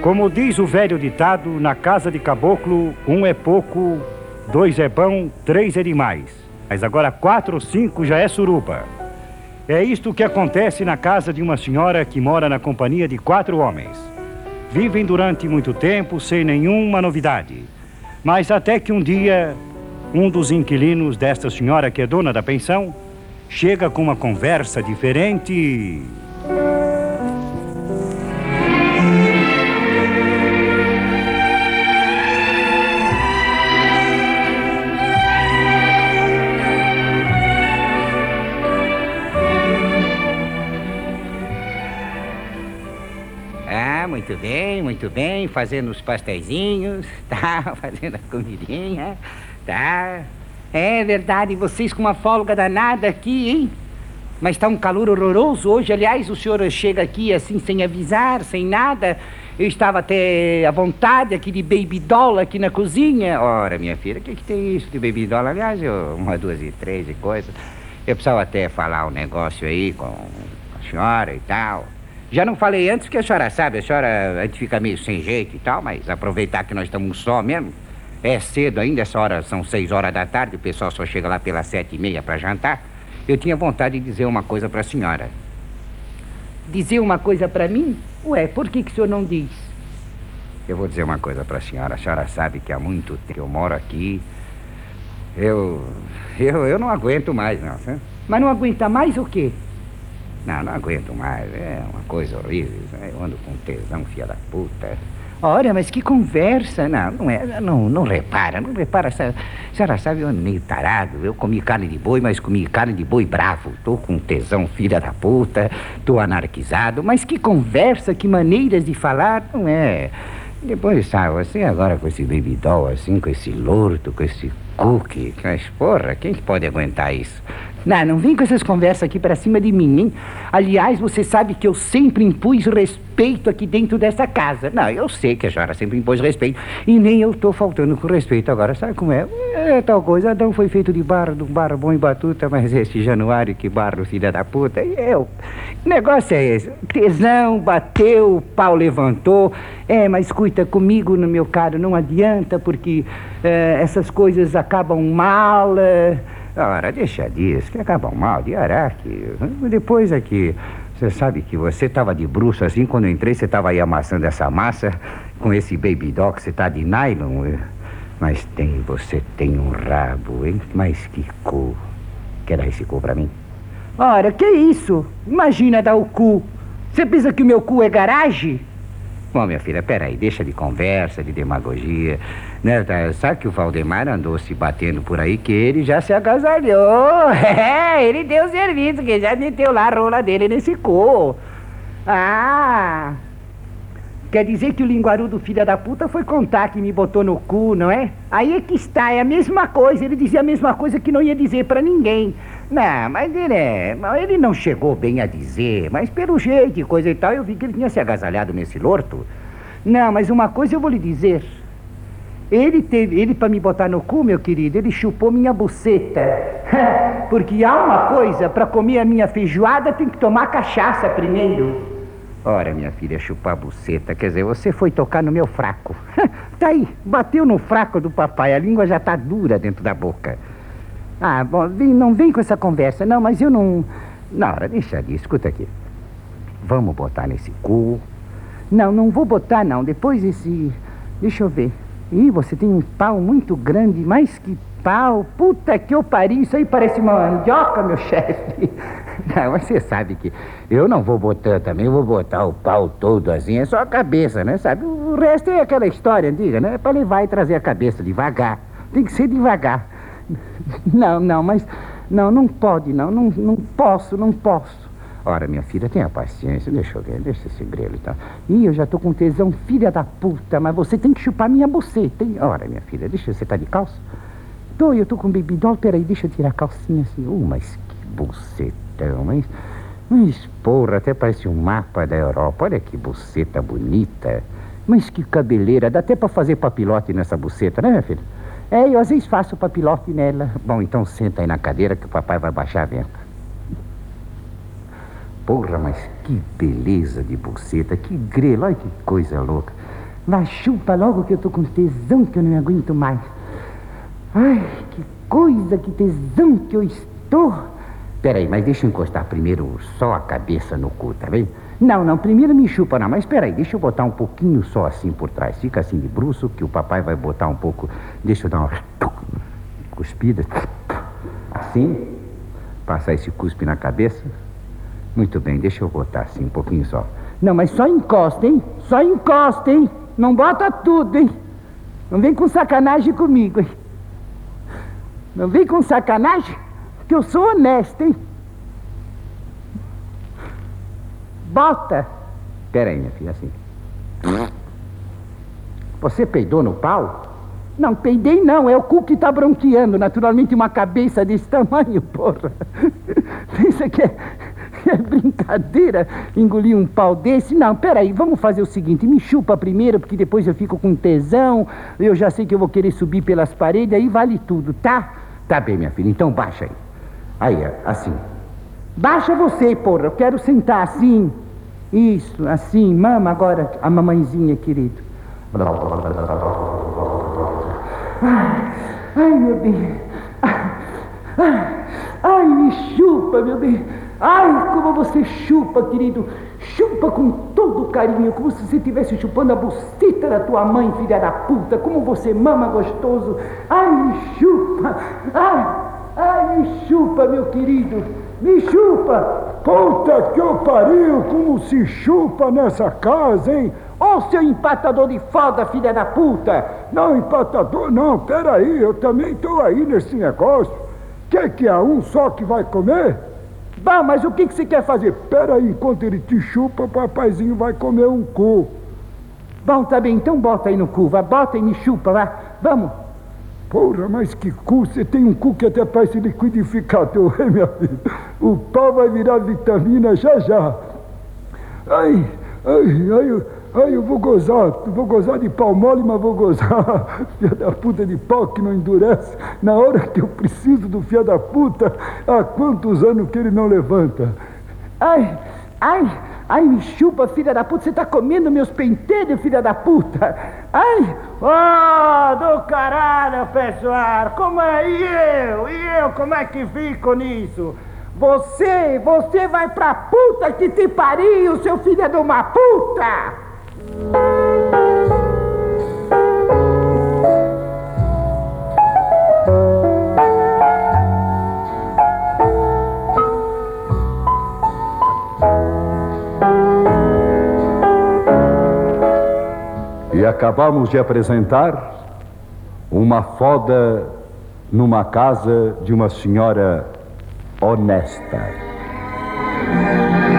Como diz o velho ditado, na casa de caboclo, um é pouco, dois é bom, três é demais. Mas agora 4 ou 5 já é suruba. É isto que acontece na casa de uma senhora que mora na companhia de 4 homens. Vivem durante muito tempo sem nenhuma novidade. Mas até que um dia, um dos inquilinos desta senhora que é dona da pensão, chega com uma conversa diferente. Muito bem, fazendo os pasteizinhos, tá, fazendo a comidinha, tá. É verdade, vocês com uma folga danada aqui, hein? Mas tá um calor horroroso hoje, aliás, o senhor chega aqui assim, sem avisar, sem nada. Eu estava até à vontade aqui de baby doll aqui na cozinha. Ora, minha filha, o que tem isso de baby doll? Aliás, 1, 2 e 3 e coisa. Eu precisava até falar um negócio aí com a senhora e tal. Já não falei antes porque a senhora sabe, a gente fica meio sem jeito e tal, mas aproveitar que nós estamos só mesmo. É cedo ainda, essa hora são 6 horas da tarde, o pessoal só chega lá pelas 7h30 para jantar. Eu tinha vontade de dizer uma coisa para a senhora. Dizer uma coisa para mim? Ué, por que o senhor não diz? Eu vou dizer uma coisa para a senhora sabe que há muito tempo que eu moro aqui. Eu não aguento mais, não, sabe? Mas não aguenta mais o quê? Não aguento mais, é uma coisa horrível. Eu ando com tesão, filha da puta. Ora, mas que conversa. Não repara, a senhora sabe, eu ando meio tarado. Eu comi carne de boi, mas comi carne de boi bravo. Tô com tesão, filha da puta, tô anarquizado. Mas que conversa, que maneiras de falar, não é? Depois, sabe, você agora com esse baby doll, assim, com esse lordo, com esse cookie, mas porra, quem que pode aguentar isso? Não vem com essas conversas aqui pra cima de mim, hein? Aliás, você sabe que eu sempre impus respeito aqui dentro dessa casa. Não, eu sei que a senhora sempre impôs respeito. E nem eu tô faltando com respeito agora. Sabe como é? É tal coisa. Adão foi feito de barro, de um barro bom e batuta, mas esse Januário que barro, filha da puta. E eu... O negócio é esse. Tesão, bateu, o pau levantou. Mas escuta, comigo, no meu caro, não adianta, porque essas coisas acabam mal... Ora, deixa disso, que acabam mal de araque. Depois é que... Você sabe que você estava de bruxo assim, quando eu entrei, você estava aí amassando essa massa com esse baby doll que você tá de nylon. Mas você tem um rabo, hein? Mas que cu. Quer dar esse cu pra mim? Ora, que isso? Imagina dar o cu. Você pensa que o meu cu é garagem? Bom, minha filha, peraí, deixa de conversa, de demagogia, né? Sabe que o Valdemar andou se batendo por aí, que ele já se agasalhou. Ele deu serviço, que já meteu lá a rola dele nesse cu. Quer dizer que o linguarudo filha da puta foi contar que me botou no cu, não é? Aí é que está, é a mesma coisa, ele dizia a mesma coisa que não ia dizer pra ninguém. Não, mas ele não chegou bem a dizer, mas pelo jeito e coisa e tal, eu vi que ele tinha se agasalhado nesse lorto. Não, mas uma coisa eu vou lhe dizer. Ele pra me botar no cu, meu querido, ele chupou minha buceta. Porque há uma coisa, pra comer a minha feijoada tem que tomar cachaça primeiro. Ora, minha filha, chupar a buceta, quer dizer, você foi tocar no meu fraco. Tá aí, bateu no fraco do papai, a língua já tá dura dentro da boca. Bom, não vem com essa conversa, não, mas eu não... Ora, deixa ali, escuta aqui. Vamos botar nesse cu. Não vou botar, não, depois esse... Deixa eu ver. Ih, você tem um pau muito grande, mais que pau. Puta que eu pari, isso aí parece uma mandioca, meu chefe. Não, mas você sabe que eu não vou botar também, eu vou botar o pau todo assim, é só a cabeça, né, sabe? O resto é aquela história antiga, né? É pra levar e trazer a cabeça devagar. Tem que ser devagar. Mas... Não pode, não posso. Ora, minha filha, tenha paciência, deixa eu ver, deixa esse grelo e tal. Ih, eu já tô com tesão, filha da puta, mas você tem que chupar minha buceta, hein? Ora, minha filha, você tá de calça? Eu tô com baby doll, peraí, deixa eu tirar a calcinha assim. Mas que bucetão, mas porra, até parece um mapa da Europa, olha que buceta bonita. Mas que cabeleira, dá até pra fazer papilote nessa buceta, né, minha filha? Eu às vezes faço papilote nela. Bom, então senta aí na cadeira que o papai vai baixar a venta. Porra, mas que beleza de buceta, que grelo, olha que coisa louca. Vai, chupa logo que eu tô com tesão que eu não aguento mais. Ai, que coisa, que tesão que eu estou. Peraí, mas deixa eu encostar primeiro só a cabeça no cu, tá bem? Não, primeiro me chupa não, mas Peraí, deixa eu botar um pouquinho só assim por trás. Fica assim de bruço que o papai vai botar um pouco. Deixa eu dar uma cuspida. Assim. Passar esse cuspe na cabeça. Muito bem, deixa eu botar assim um pouquinho só. Não, mas só encosta, hein? Só encosta, hein? Não bota tudo, hein? Não vem com sacanagem comigo, hein? Não vem com sacanagem, que eu sou honesto, hein? Bota. Peraí, minha filha, assim. Você peidou no pau? Não, peidei não, é o cu que tá bronqueando. Naturalmente uma cabeça desse tamanho, porra. Pensa que é brincadeira engolir um pau desse? Não, peraí, vamos fazer o seguinte, me chupa primeiro, porque depois eu fico com tesão, eu já sei que eu vou querer subir pelas paredes, aí vale tudo, tá? Tá bem, minha filha, então baixa aí. Aí, assim. Baixa você, porra, eu quero sentar assim. Isso, assim, mama agora a mamãezinha, querido. Ai, meu bem. Ai, me chupa, meu bem. Ai, como você chupa, querido. Chupa com todo carinho, como se você estivesse chupando a buceta da tua mãe, filha da puta. Como você mama gostoso. Ai, me chupa. Ai, me chupa, meu querido. Me chupa. Puta que eu pariu, como se chupa nessa casa, hein? Ô, seu empatador de foda, filha da puta. Não, empatador não, peraí, eu também tô aí nesse negócio. Quer que é um só que vai comer? Bom, mas o que você quer fazer? Peraí, enquanto ele te chupa, o papaizinho vai comer um cu. Bom, tá bem, então bota aí no cu, vai, bota e me chupa, vai, vamos. Porra, mas que cu, você tem um cu que até parece liquidificador, hein, minha filha? O pau vai virar vitamina já já. Ai, eu vou gozar de pau mole, mas vou gozar, filha da puta de pau que não endurece. Na hora que eu preciso do filho da puta, há quantos anos que ele não levanta? Ai, me chupa, filha da puta, você tá comendo meus pentelhos, filha da puta. Ai, do caralho, pessoal, como é, e eu, como é que fico nisso? Você vai pra puta que te pariu, seu filho de uma puta! E acabamos de apresentar uma foda numa casa de uma senhora honesta.